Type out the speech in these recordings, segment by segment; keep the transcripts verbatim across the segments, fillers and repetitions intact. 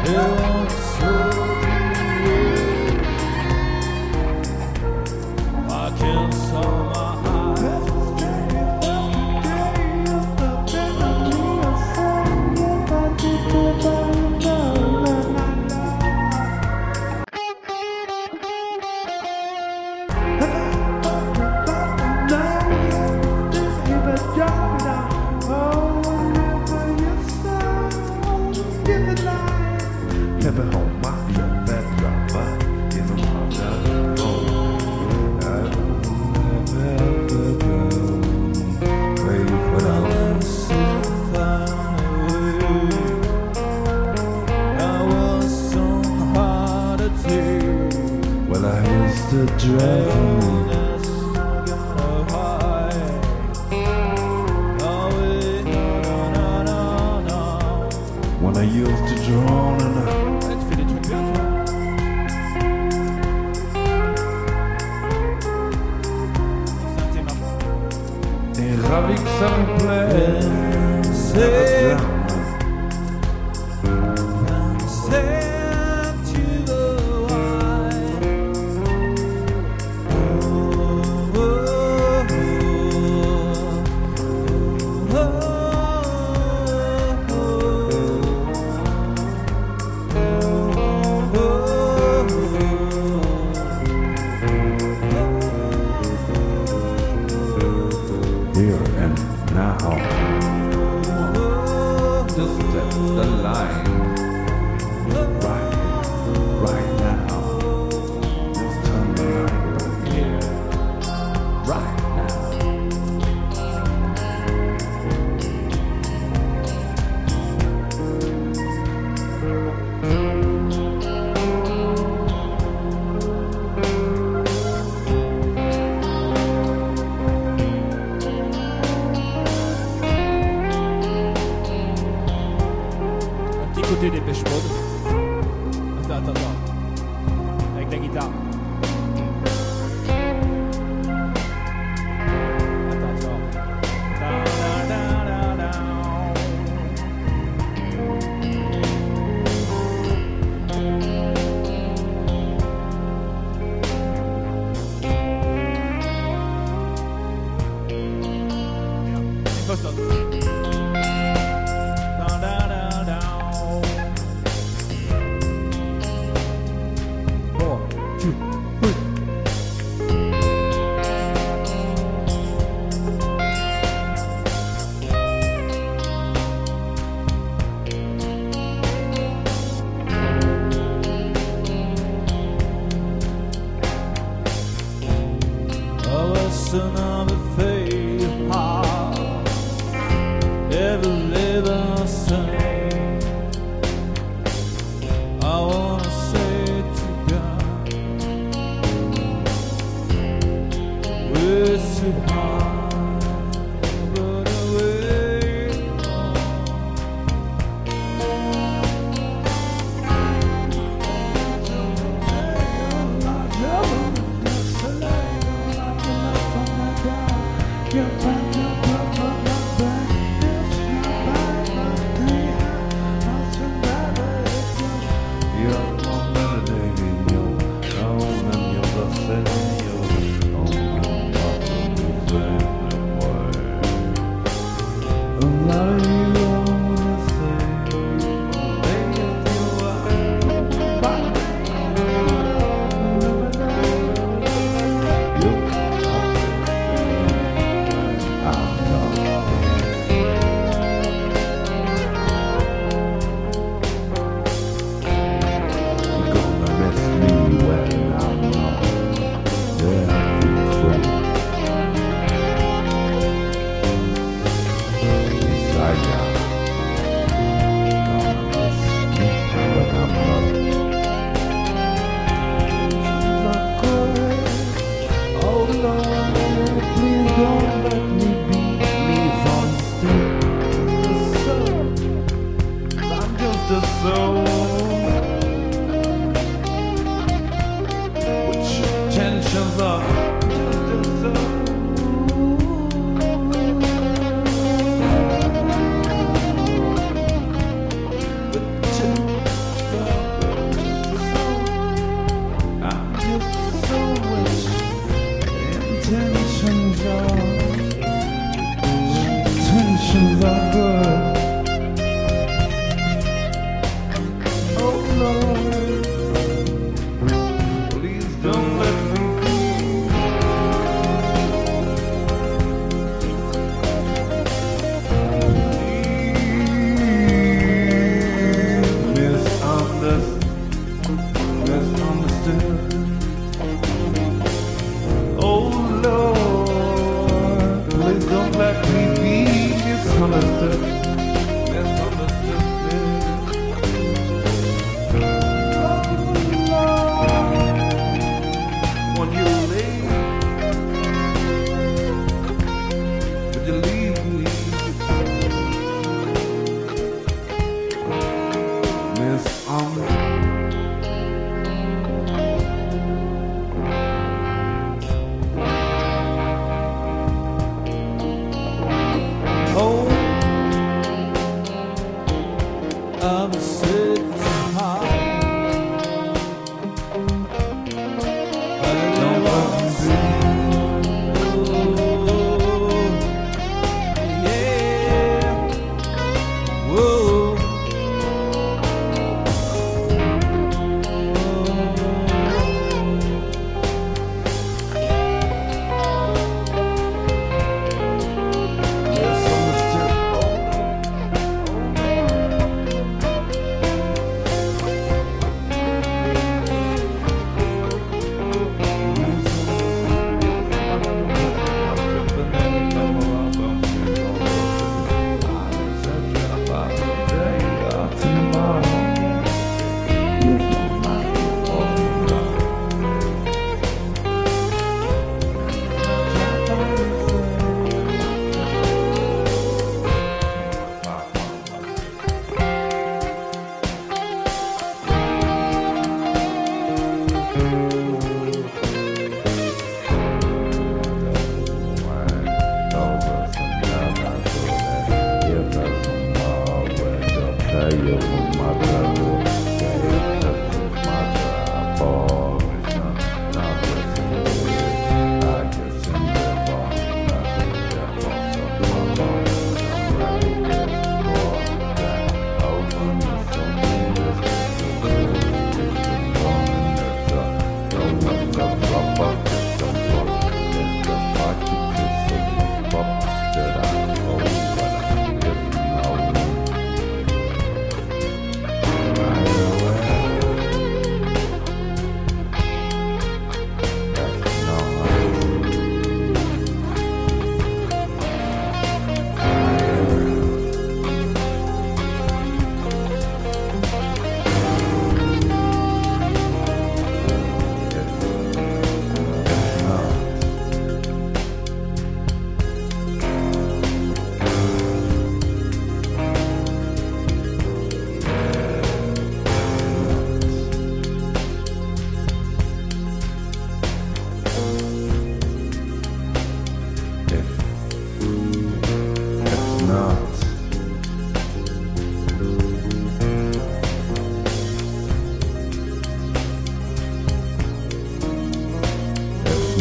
You're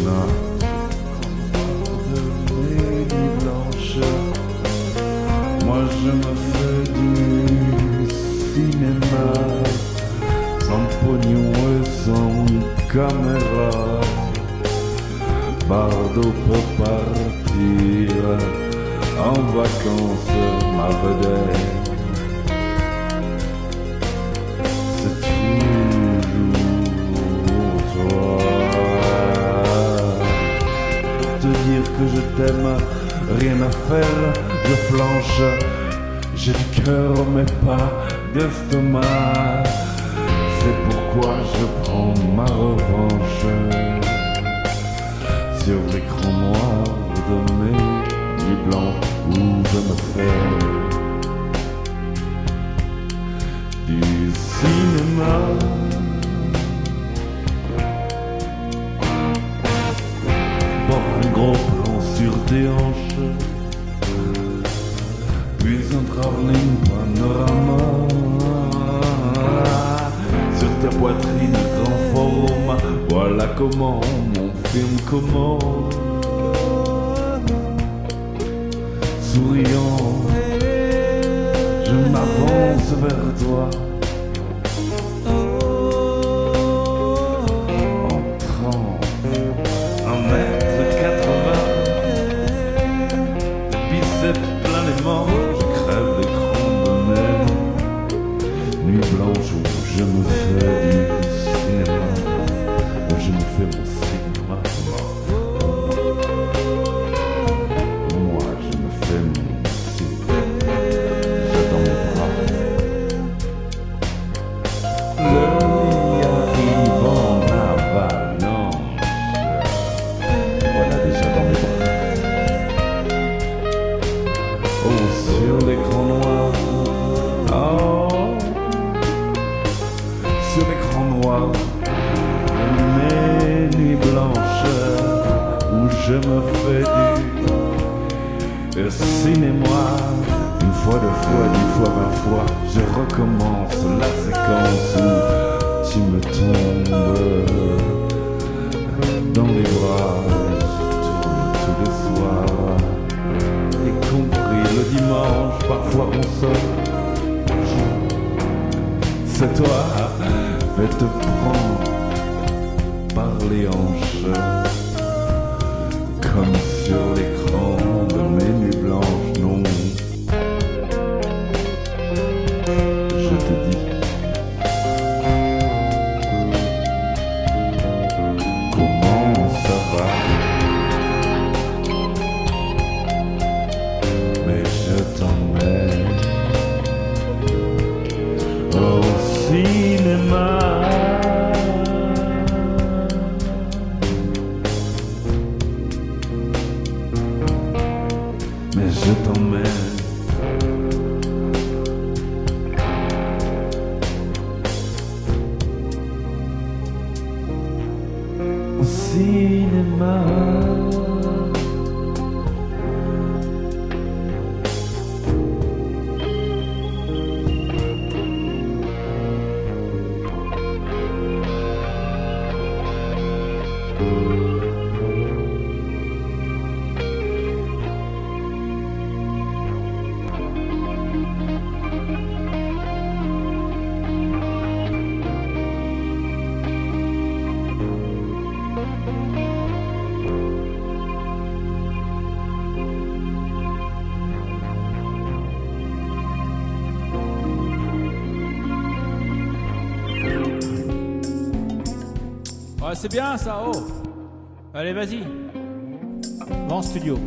de mes nuits blanches. Moi je me fais du cinéma, sans pognon et sans caméra. Bardo peut partir en vacances, ma vedette. C'est toujours toi. Te dire que je t'aime, rien à faire, je flanche. J'ai du cœur mais pas d'estomac. C'est pourquoi je prends ma revanche sur l'écran noir de mes nuits blancs où je me fais du cinéma. Bon, un gros plan sur tes hanches, puis un travelling panorama. Sur ta poitrine, un grand format. Voilà comment mon film commence. Souriant, je m'avance vers toi. En trente, un mètre quatre-vingts, biceps plein les manches. Je crève l'écran de mes nuits blanches où je me fais du cinéma, où je me fais mon cinéma. Moi je me fais mon cinéma, j'ai dans mes bras. Le lit arrive en avalanche, voilà déjà dans mes bras. Oh, sur l'écran noir, oh, sur l'écran noir, mes nuits blanches où je me fais du cinéma. Une fois, deux fois, dix fois, vingt fois, je recommence la séquence où tu me tombes dans les bras. Je tourne tous les soirs, y compris le dimanche, parfois on sort. C'est toi, vais te prendre par les hanches, comme sur l'écran de mes nuits blanches. Non, je te dis, comment ça va? Mais je t'emmène au cinéma. Mais je t'emmène au cinéma. Ouais, c'est bien ça, oh. Allez, vas-y. Va en studio.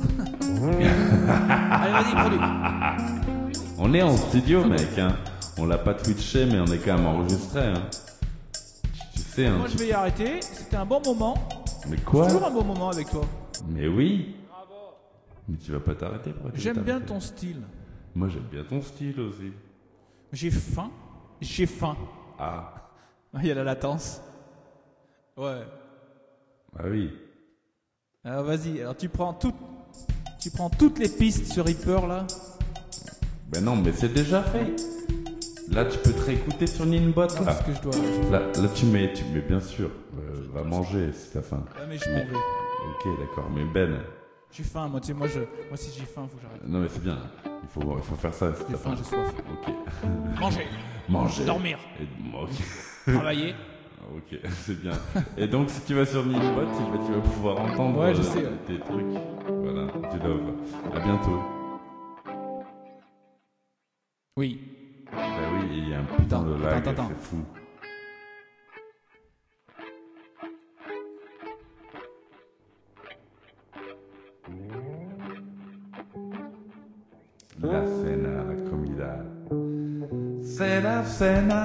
Allez, vas-y, produis. On est en studio, mec, hein. On l'a pas twitché, mais on est quand même enregistré, hein. Tu sais, hein. Moi, tu- je vais y arrêter. C'était un bon moment. Mais quoi? Toujours un bon moment avec toi. Mais oui. Mais tu vas pas t'arrêter, pourquoi tu vas J'aime bien t'arrêter? ton style. Moi, j'aime bien ton style aussi. J'ai faim. J'ai faim. Ah, Il y a la latence. Ouais. ah oui. Alors vas-y. Alors tu prends toutes, tu prends toutes les pistes sur Reaper là. Ben non, mais c'est déjà fait. Là, tu peux te réécouter sur Ninbot. Non, Là, ce que je dois. là, là, tu mets, tu mets bien sûr. Euh, va manger si t'as faim. Ouais, mais je m'en Mais- vais. Ok, d'accord. Mais Ben, J'ai faim, moi, tu sais, moi, je... moi si j'ai faim, faut que j'arrête. non mais c'est bien. Il faut, il faut faire ça si J'ai t'as faim, faim. j'ai soif. Ok. Manger, Manger. dormir, Et- ok. travailler. Ok, c'est bien. Et donc, si tu vas sur Ninbot, tu vas, tu vas pouvoir entendre Ouais, je euh, sais, ouais. tes trucs. Voilà, du love. À bientôt. Oui. Bah oui, et il y a un putain Attends, de lag, attends, attends. c'est fou. La cena, la comida. Cena, cena.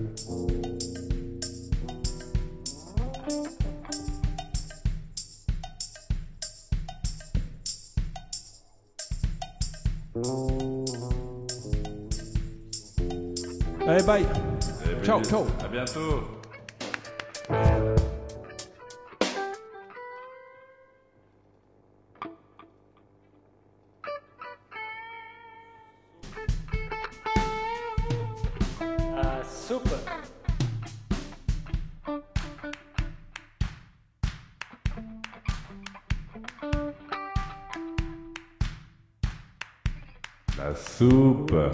Allez, bye. Eh, Ciao, baby, ciao. À bientôt. La soupe. La soupe.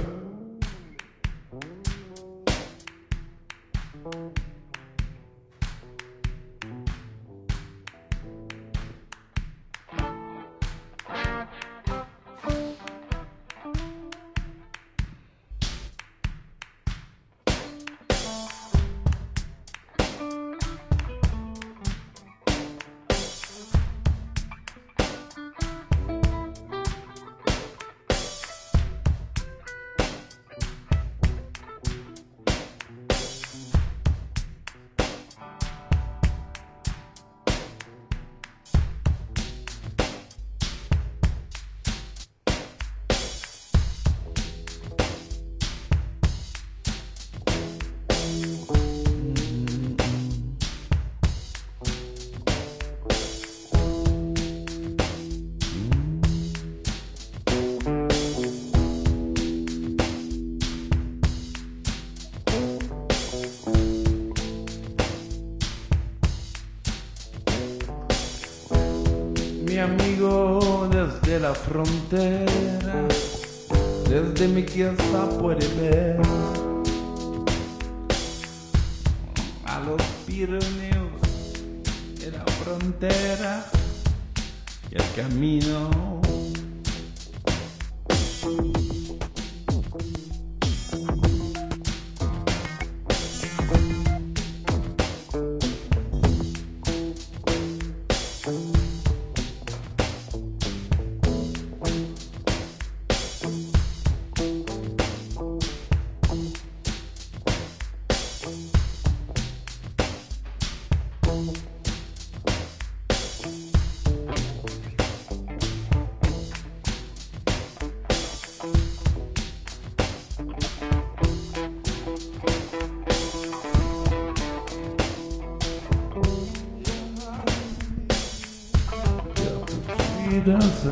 Mi amigo desde la frontera, desde mi casa puede ver a los Pirineos de la frontera y el camino. Dança.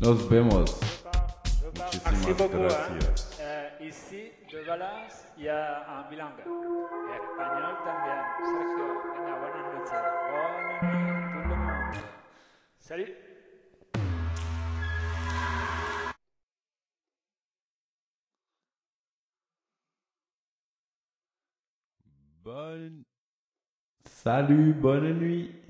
Nos vemos. Je pars, je pars. Merci Muchísimas beaucoup. Hein. gracias. Euh, ici, de Valence, il y a un bilingue. Espagnol también. Sergio, venga, buenas noches. Bonne nuit, tout le monde. Salut. Bonne... Salut, bonne nuit.